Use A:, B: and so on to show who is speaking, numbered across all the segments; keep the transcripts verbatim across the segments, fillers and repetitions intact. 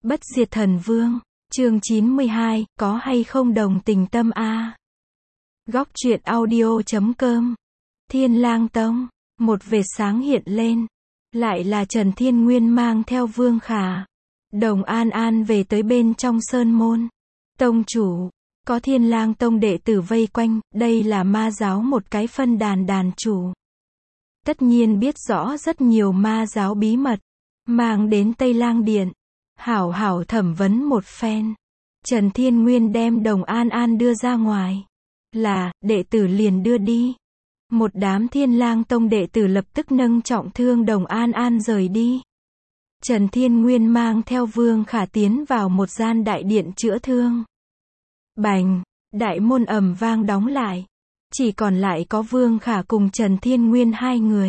A: Bất diệt thần vương, chương chín mươi hai, có hay không đồng tình tâm a? Góc truyện audio chấm com. Thiên Lang Tông, một vệt sáng hiện lên, lại là Trần Thiên Nguyên mang theo Vương Khả, Đồng An An về tới bên trong sơn môn. Tông chủ, có Thiên Lang Tông đệ tử vây quanh, đây là ma giáo một cái phân đàn đàn chủ. Tất nhiên biết rõ rất nhiều ma giáo bí mật, mang đến Tây Lang Điện, hảo hảo thẩm vấn một phen. Trần Thiên Nguyên đem Đồng An An đưa ra ngoài, là, đệ tử liền đưa đi. Một đám Thiên Lang Tông đệ tử lập tức nâng trọng thương Đồng An An rời đi. Trần Thiên Nguyên mang theo Vương Khả tiến vào một gian đại điện chữa thương. Bành, đại môn ầm vang đóng lại. Chỉ còn lại có Vương Khả cùng Trần Thiên Nguyên hai người.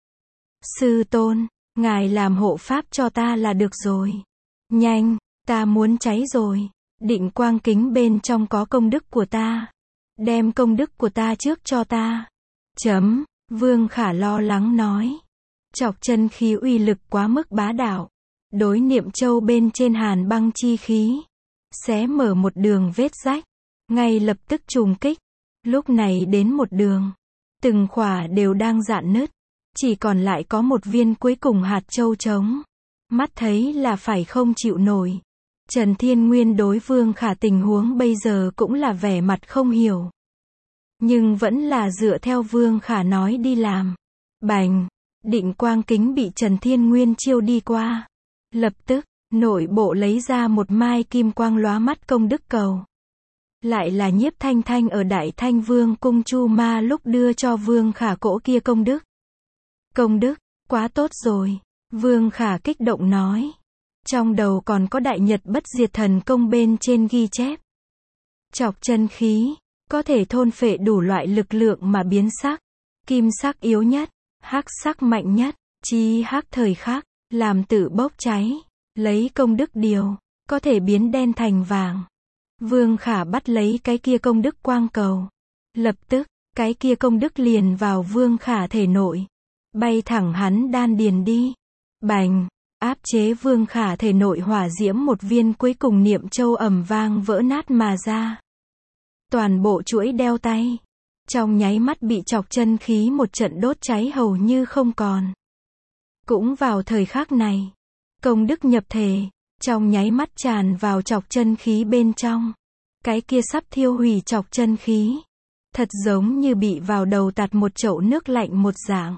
A: Sư tôn, ngài làm hộ pháp cho ta là được rồi. Nhanh, ta muốn cháy rồi. Định quang kính bên trong có công đức của ta. Đem công đức của ta trước cho ta. Chấm, Vương Khả lo lắng nói. Chọc chân khí uy lực quá mức bá đạo. Đối niệm châu bên trên hàn băng chi khí. Xé mở một đường vết rách. Ngay lập tức trùng kích. Lúc này đến một đường. Từng khỏa đều đang rạn nứt. Chỉ còn lại có một viên cuối cùng hạt châu trống. Mắt thấy là phải không chịu nổi. Trần Thiên Nguyên đối Vương Khả tình huống bây giờ cũng là vẻ mặt không hiểu. Nhưng vẫn là dựa theo Vương Khả nói đi làm. Bành, định quang kính bị Trần Thiên Nguyên chiêu đi qua. Lập tức, nội bộ lấy ra một mai kim quang lóa mắt công đức cầu. Lại là Nhiếp Thanh Thanh ở Đại Thanh Vương cung Chu Ma lúc đưa cho Vương Khả cỗ kia công đức. Công đức, quá tốt rồi. Vương Khả kích động nói. Trong đầu còn có Đại Nhật Bất Diệt Thần Công bên trên ghi chép. Chọc chân khí, có thể thôn phệ đủ loại lực lượng mà biến sắc. Kim sắc yếu nhất, hắc sắc mạnh nhất, chi hắc thời khắc, làm tự bốc cháy. Lấy công đức điều, có thể biến đen thành vàng. Vương Khả bắt lấy cái kia công đức quang cầu. Lập tức, cái kia công đức liền vào Vương Khả thể nội. Bay thẳng hắn đan điền đi. Bành, áp chế Vương Khả thể nội hỏa diễm một viên cuối cùng niệm châu ầm vang vỡ nát mà ra. Toàn bộ chuỗi đeo tay. Trong nháy mắt bị chọc chân khí một trận đốt cháy hầu như không còn. Cũng vào thời khắc này. Công đức nhập thể. Trong nháy mắt tràn vào chọc chân khí bên trong. Cái kia sắp thiêu hủy chọc chân khí. Thật giống như bị vào đầu tạt một chậu nước lạnh một dạng.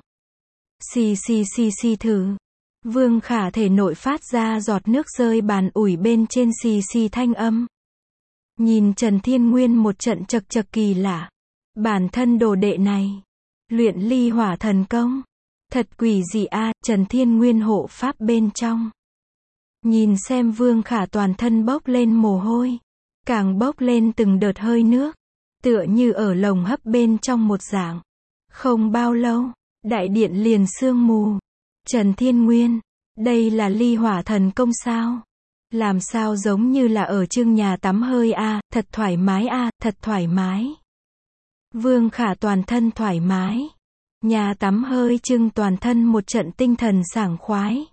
A: Xì xì xì xì thử. Vương Khả thể nội phát ra giọt nước rơi bàn ủi bên trên xì xì thanh âm. Nhìn Trần Thiên Nguyên một trận chật chật kỳ lạ. Bản thân đồ đệ này. Luyện ly hỏa thần công. Thật quỷ dị a, Trần Thiên Nguyên hộ pháp bên trong. Nhìn xem Vương Khả toàn thân bốc lên mồ hôi. Càng bốc lên từng đợt hơi nước. Tựa như ở lồng hấp bên trong một dạng. Không bao lâu, đại điện liền sương mù. Trần Thiên Nguyên, đây là ly hỏa thần công sao? Làm sao giống như là ở trưng nhà tắm hơi a, thật thoải mái a, thật thoải mái. Vương Khả toàn thân thoải mái. Nhà tắm hơi trưng toàn thân một trận tinh thần sảng khoái.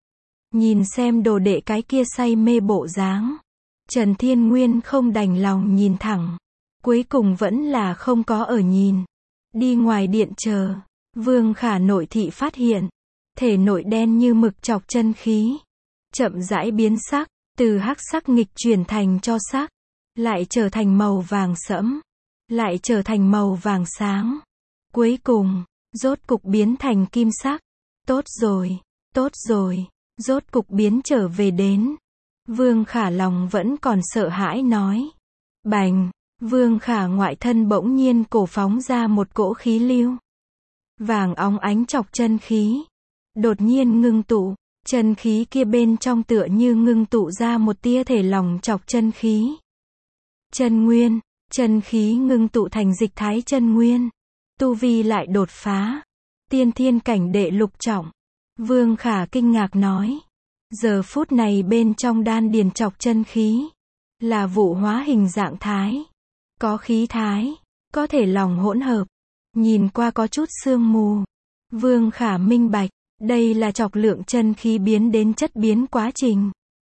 A: Nhìn xem đồ đệ cái kia say mê bộ dáng. Trần Thiên Nguyên không đành lòng nhìn thẳng. Cuối cùng vẫn là không có ở nhìn. Đi ngoài điện chờ. Vương Khả nội thị phát hiện. Thể nội đen như mực chọc chân khí. Chậm rãi biến sắc. Từ hắc sắc nghịch chuyển thành cho sắc. Lại trở thành màu vàng sẫm. Lại trở thành màu vàng sáng. Cuối cùng, rốt cục biến thành kim sắc. Tốt rồi, tốt rồi. Rốt cục biến trở về đến. Vương Khả lòng vẫn còn sợ hãi nói. Bành, Vương Khả ngoại thân bỗng nhiên cổ phóng ra một cỗ khí lưu. Vàng óng ánh chọc chân khí. Đột nhiên ngưng tụ. Chân khí kia bên trong tựa như ngưng tụ ra một tia thể lỏng chọc chân khí. Chân nguyên, chân khí ngưng tụ thành dịch thái chân nguyên. Tu vi lại đột phá. Tiên thiên cảnh đệ lục trọng. Vương Khả kinh ngạc nói. Giờ phút này bên trong đan điền chọc chân khí. Là vụ hóa hình dạng thái. Có khí thái. Có thể lỏng hỗn hợp. Nhìn qua có chút sương mù. Vương Khả minh bạch. Đây là chọc lượng chân khí biến đến chất biến quá trình.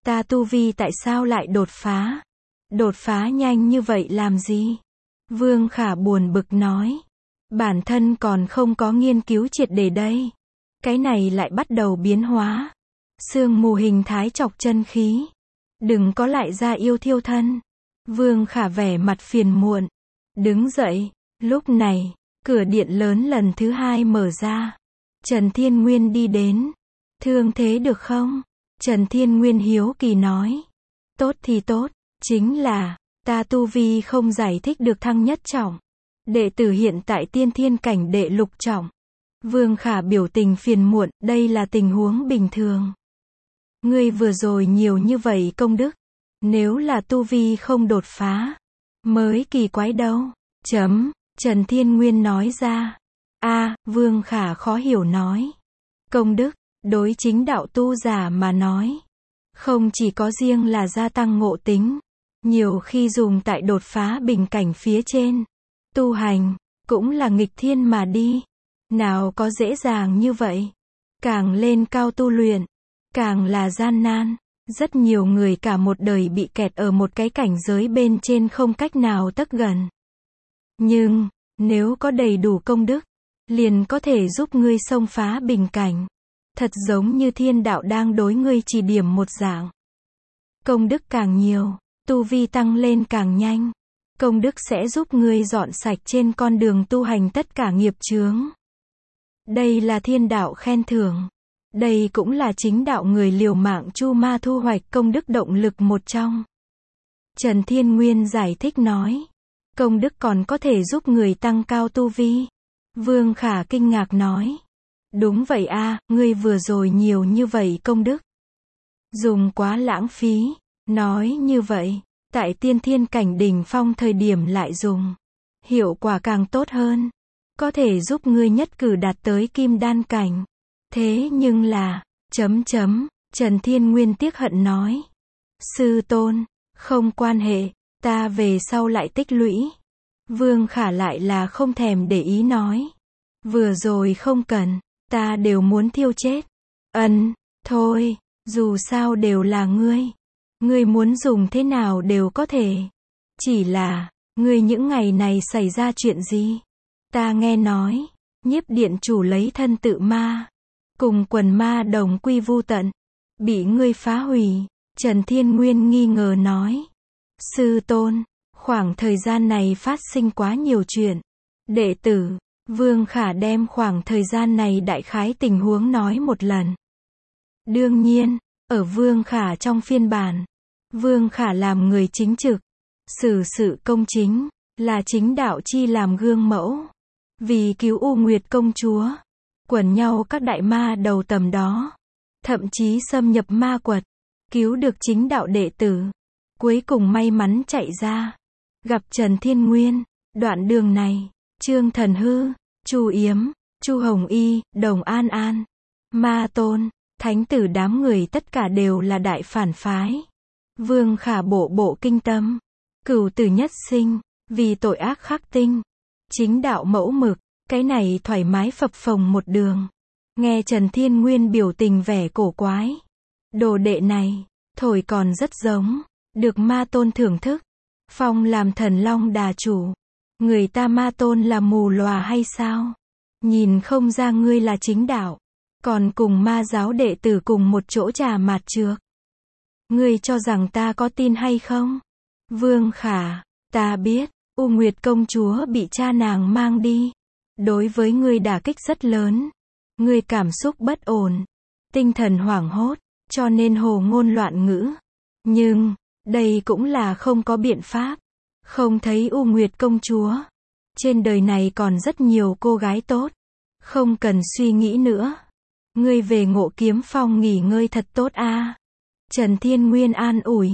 A: Ta tu vi tại sao lại đột phá? Đột phá nhanh như vậy làm gì? Vương Khả buồn bực nói. Bản thân còn không có nghiên cứu triệt để đây. Cái này lại bắt đầu biến hóa. Sương mù hình thái chọc chân khí. Đừng có lại ra yêu thiêu thân. Vương Khả vẻ mặt phiền muộn. Đứng dậy. Lúc này, cửa điện lớn lần thứ hai mở ra. Trần Thiên Nguyên đi đến. Thương thế được không? Trần Thiên Nguyên hiếu kỳ nói. Tốt thì tốt. Chính là, ta tu vi không giải thích được thăng nhất trọng. Đệ tử hiện tại tiên thiên cảnh đệ lục trọng. Vương Khả biểu tình phiền muộn, đây là tình huống bình thường. Ngươi vừa rồi nhiều như vậy công đức. Nếu là tu vi không đột phá, mới kỳ quái đâu. Chấm, Trần Thiên Nguyên nói ra. A, Vương Khả khó hiểu nói. Công đức, đối chính đạo tu giả mà nói. Không chỉ có riêng là gia tăng ngộ tính. Nhiều khi dùng tại đột phá bình cảnh phía trên. Tu hành, cũng là nghịch thiên mà đi. Nào có dễ dàng như vậy. Càng lên cao tu luyện, càng là gian nan. Rất nhiều người cả một đời bị kẹt ở một cái cảnh giới bên trên không cách nào tấc gần. Nhưng, nếu có đầy đủ công đức, liền có thể giúp ngươi xông phá bình cảnh. Thật giống như thiên đạo đang đối ngươi chỉ điểm một dạng. Công đức càng nhiều, tu vi tăng lên càng nhanh. Công đức sẽ giúp ngươi dọn sạch trên con đường tu hành tất cả nghiệp chướng. Đây là thiên đạo khen thưởng. Đây cũng là chính đạo người liều mạng chu ma thu hoạch công đức động lực một trong. Trần Thiên Nguyên giải thích nói. Công đức còn có thể giúp người tăng cao tu vi. Vương Khả kinh ngạc nói. Đúng vậy a, ngươi vừa rồi nhiều như vậy công đức. Dùng quá lãng phí. Nói như vậy, tại tiên thiên cảnh đỉnh phong thời điểm lại dùng. Hiệu quả càng tốt hơn. Có thể giúp ngươi nhất cử đạt tới kim đan cảnh. Thế nhưng là, chấm chấm, Trần Thiên Nguyên tiếc hận nói. Sư tôn, không quan hệ, ta về sau lại tích lũy. Vương Khả lại là không thèm để ý nói. Vừa rồi không cần, ta đều muốn thiêu chết. Ân, thôi, dù sao đều là ngươi. Ngươi muốn dùng thế nào đều có thể. Chỉ là, ngươi những ngày này xảy ra chuyện gì? Ta nghe nói, Nhiếp điện chủ lấy thân tự ma. Cùng quần ma đồng quy vu tận. Bị ngươi phá hủy. Trần Thiên Nguyên nghi ngờ nói. Sư tôn, khoảng thời gian này phát sinh quá nhiều chuyện. Đệ tử, Vương Khả đem khoảng thời gian này đại khái tình huống nói một lần. Đương nhiên, ở Vương Khả trong phiên bản, Vương Khả làm người chính trực, xử sự công chính, là chính đạo chi làm gương mẫu. Vì cứu U Nguyệt công chúa, quần nhau các đại ma đầu tầm đó, thậm chí xâm nhập ma quật, cứu được chính đạo đệ tử, cuối cùng may mắn chạy ra, gặp Trần Thiên Nguyên. Đoạn đường này, Trương Thần Hư, Chu Yếm, Chu Hồng Y, Đồng An An, Ma Tôn, thánh tử đám người tất cả đều là đại phản phái. Vương Khả bộ bộ kinh tâm, cửu tử nhất sinh, vì tội ác khắc tinh. Chính đạo mẫu mực, cái này thoải mái phập phồng một đường. Nghe Trần Thiên Nguyên biểu tình vẻ cổ quái. Đồ đệ này, thổi còn rất giống, được Ma Tôn thưởng thức. Phong làm thần long đà chủ. Người ta Ma Tôn là mù lòa hay sao? Nhìn không ra ngươi là chính đạo. Còn cùng ma giáo đệ tử cùng một chỗ trà mạt trược. Ngươi cho rằng ta có tin hay không? Vương Khả, ta biết, U Nguyệt công chúa bị cha nàng mang đi. Đối với ngươi đả kích rất lớn. Ngươi cảm xúc bất ổn, tinh thần hoảng hốt, cho nên hồ ngôn loạn ngữ. Nhưng, đây cũng là không có biện pháp. Không thấy U Nguyệt công chúa. Trên đời này còn rất nhiều cô gái tốt. Không cần suy nghĩ nữa. Ngươi về Ngộ Kiếm Phong nghỉ ngơi thật tốt a. Trần Thiên Nguyên an ủi.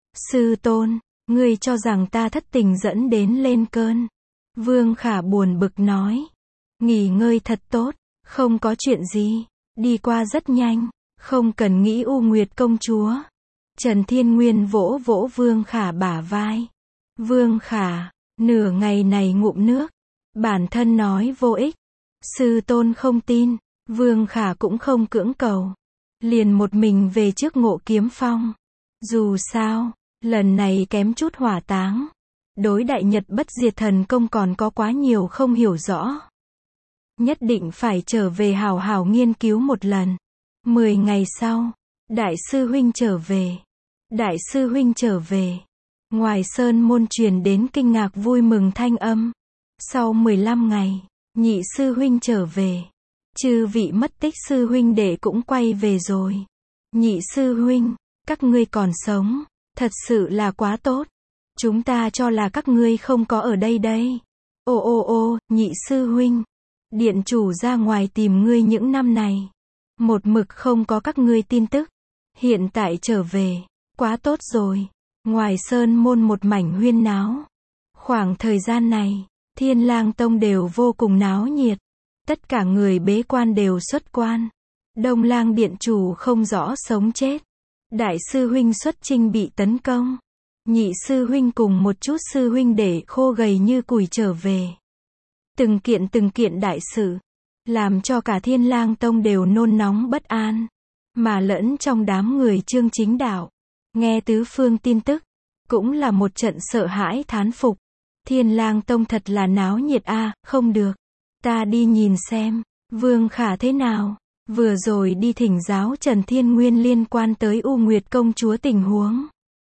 A: Sư tôn, ngươi cho rằng ta thất tình dẫn đến lên cơn. Vương Khả buồn bực nói. Nghỉ ngơi thật tốt, không có chuyện gì, đi qua rất nhanh, không cần nghĩ U Nguyệt công chúa. Trần Thiên Nguyên vỗ vỗ Vương Khả bả vai. Vương Khả, nửa ngày này ngụm nước, bản thân nói vô ích. Sư tôn không tin, Vương Khả cũng không cưỡng cầu. Liền một mình về trước Ngộ Kiếm Phong. Dù sao, lần này kém chút hỏa táng. Đối đại nhật bất diệt thần công còn có quá nhiều không hiểu rõ. Nhất định phải trở về hào hào nghiên cứu một lần. Mười ngày sau, đại sư huynh trở về. Đại sư huynh trở về. Ngoài sơn môn truyền đến kinh ngạc vui mừng thanh âm. Sau mười lăm ngày, nhị sư huynh trở về. Chư vị mất tích sư huynh đệ cũng quay về rồi. Nhị sư huynh, các ngươi còn sống, thật sự là quá tốt. Chúng ta cho là các ngươi không có ở đây đây. Ô ô ô, nhị sư huynh. Điện chủ ra ngoài tìm ngươi những năm này. Một mực không có các ngươi tin tức. Hiện tại trở về, quá tốt rồi. Ngoài sơn môn một mảnh huyên náo. Khoảng thời gian này, Thiên Lang Tông đều vô cùng náo nhiệt. Tất cả người bế quan đều xuất quan. Đông Lang điện chủ không rõ sống chết. Đại sư huynh xuất chinh bị tấn công. Nhị sư huynh cùng một chút sư huynh để khô gầy như củi trở về. Từng kiện từng kiện đại sự, làm cho cả Thiên Lang Tông đều nôn nóng bất an. Mà lẫn trong đám người Chương Chính Đạo, nghe tứ phương tin tức, cũng là một trận sợ hãi thán phục. Thiên Lang Tông thật là náo nhiệt a, không được. Ta đi nhìn xem, Vương Khả thế nào. Vừa rồi đi thỉnh giáo Trần Thiên Nguyên liên quan tới U Nguyệt công chúa tình huống.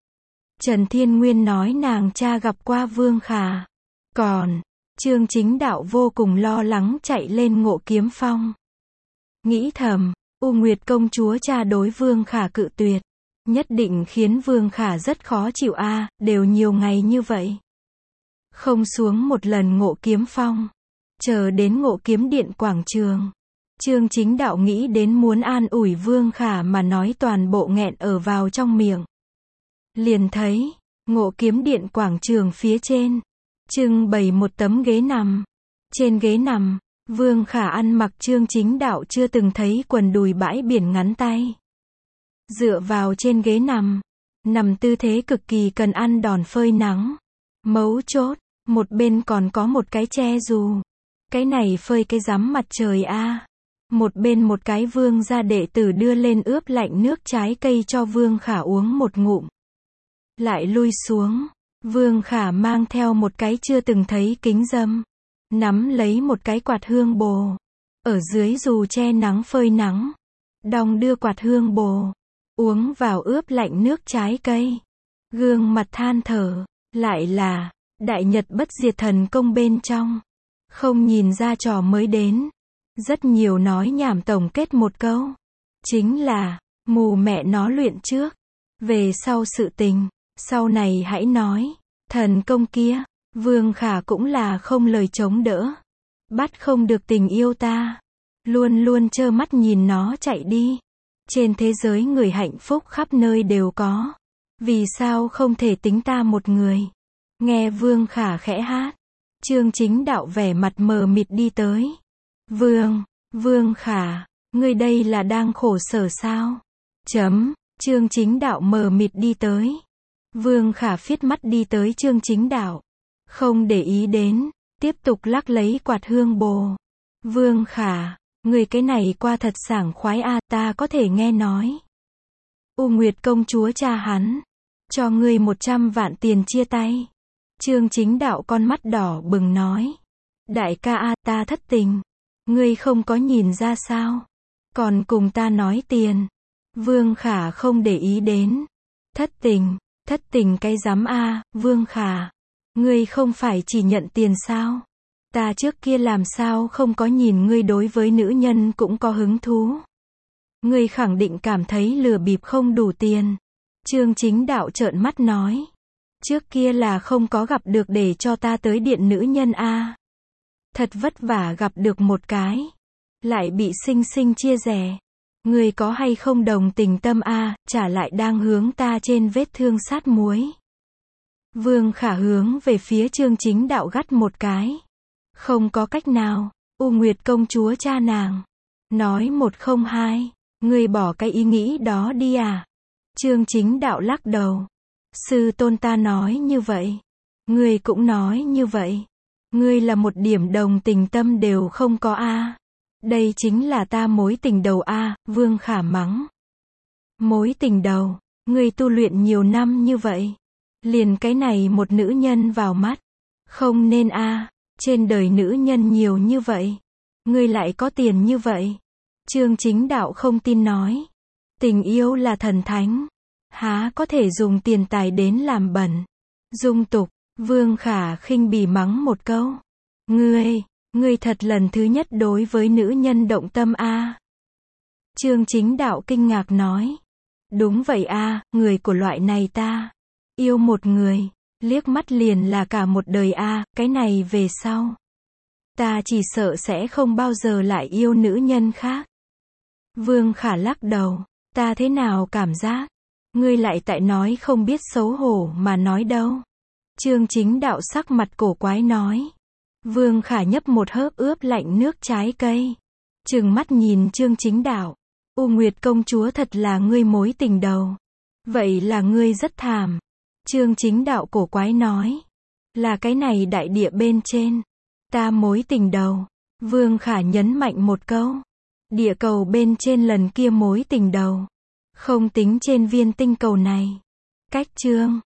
A: Trần Thiên Nguyên nói nàng cha gặp qua Vương Khả. Còn, Chương Chính Đạo vô cùng lo lắng chạy lên Ngộ Kiếm Phong. Nghĩ thầm, U Nguyệt công chúa cha đối Vương Khả cự tuyệt. Nhất định khiến Vương Khả rất khó chịu a, đều nhiều ngày như vậy. Không xuống một lần Ngộ Kiếm Phong. Chờ đến Ngộ Kiếm Điện quảng trường. Chương Chính Đạo nghĩ đến muốn an ủi Vương Khả mà nói toàn bộ nghẹn ở vào trong miệng. Liền thấy, Ngộ Kiếm Điện quảng trường phía trên, trưng bày một tấm ghế nằm. Trên ghế nằm, Vương Khả ăn mặc Chương Chính Đạo chưa từng thấy quần đùi bãi biển ngắn tay. Dựa vào trên ghế nằm, nằm tư thế cực kỳ cần ăn đòn phơi nắng. Mấu chốt, một bên còn có một cái che dù. Cái này phơi cái rắm mặt trời a. Một bên một cái Vương gia đệ tử đưa lên ướp lạnh nước trái cây cho Vương Khả uống một ngụm. Lại lui xuống, Vương Khả mang theo một cái chưa từng thấy kính râm, nắm lấy một cái quạt hương bồ, ở dưới dù che nắng phơi nắng, đong đưa quạt hương bồ, uống vào ướp lạnh nước trái cây, gương mặt than thở, lại là đại nhật bất diệt thần công bên trong, không nhìn ra trò mới đến, rất nhiều nói nhảm tổng kết một câu, chính là mù mẹ nó luyện trước, về sau sự tình. Sau này hãy nói, thần công kia, Vương Khả cũng là không lời chống đỡ. Bắt không được tình yêu ta. Luôn luôn trơ mắt nhìn nó chạy đi. Trên thế giới người hạnh phúc khắp nơi đều có. Vì sao không thể tính ta một người? Nghe Vương Khả khẽ hát. Chương Chính Đạo vẻ mặt mờ mịt đi tới. Vương, Vương Khả, ngươi đây là đang khổ sở sao? Chấm, Chương Chính Đạo mờ mịt đi tới. Vương Khả phiết mắt đi tới Chương Chính Đạo. Không để ý đến, tiếp tục lắc lấy quạt hương bồ. Vương Khả, người cái này qua thật sảng khoái a, ta có thể nghe nói. U Nguyệt công chúa cha hắn, cho ngươi một trăm vạn tiền chia tay. Chương Chính Đạo con mắt đỏ bừng nói. Đại ca a, ta thất tình. Ngươi không có nhìn ra sao? Còn cùng ta nói tiền. Vương Khả không để ý đến. Thất tình. Thất tình cái rắm a, Vương Khả. Ngươi không phải chỉ nhận tiền sao? Ta trước kia làm sao không có nhìn ngươi đối với nữ nhân cũng có hứng thú. Ngươi khẳng định cảm thấy lừa bịp không đủ tiền. Chương Chính Đạo trợn mắt nói. Trước kia là không có gặp được để cho ta tới điện nữ nhân a. Thật vất vả gặp được một cái. Lại bị xinh xinh chia rẽ. Ngươi có hay không đồng tình tâm a, trả lại đang hướng ta trên vết thương sát muối. Vương Khả hướng về phía Chương Chính Đạo gắt một cái. Không có cách nào, U Nguyệt công chúa cha nàng. Nói một không hai, ngươi bỏ cái ý nghĩ đó đi à. Chương Chính Đạo lắc đầu. Sư tôn ta nói như vậy. Ngươi cũng nói như vậy. Ngươi là một điểm đồng tình tâm đều không có a. Đây chính là ta mối tình đầu a, Vương Khả mắng. Mối tình đầu, Ngươi tu luyện nhiều năm như vậy. Liền cái này một nữ nhân vào mắt. Không nên a, trên đời nữ nhân nhiều như vậy. Ngươi lại có tiền như vậy. Trương Chính Đạo không tin nói. Tình yêu là thần thánh. Há có thể dùng tiền tài đến làm bẩn. Dung tục, Vương Khả khinh bỉ mắng một câu. Ngươi, ngươi thật lần thứ nhất đối với nữ nhân động tâm a. Trương Chính Đạo kinh ngạc nói. Đúng vậy a, người của loại này ta. Yêu một người, liếc mắt liền là cả một đời a, cái này về sau. Ta chỉ sợ sẽ không bao giờ lại yêu nữ nhân khác. Vương Khả lắc đầu, ta thế nào cảm giác? Ngươi lại tại nói không biết xấu hổ mà nói đâu. Trương Chính Đạo sắc mặt cổ quái nói. Vương Khả nhấp một hớp ướp lạnh nước trái cây. Trừng mắt nhìn Trương Chính Đạo. U Nguyệt công chúa thật là ngươi mối tình đầu. Vậy là ngươi rất thảm. Trương Chính Đạo cổ quái nói. Là cái này đại địa bên trên. Ta mối tình đầu. Vương Khả nhấn mạnh một câu. Địa cầu bên trên lần kia mối tình đầu. Không tính trên viên tinh cầu này. Cách chương.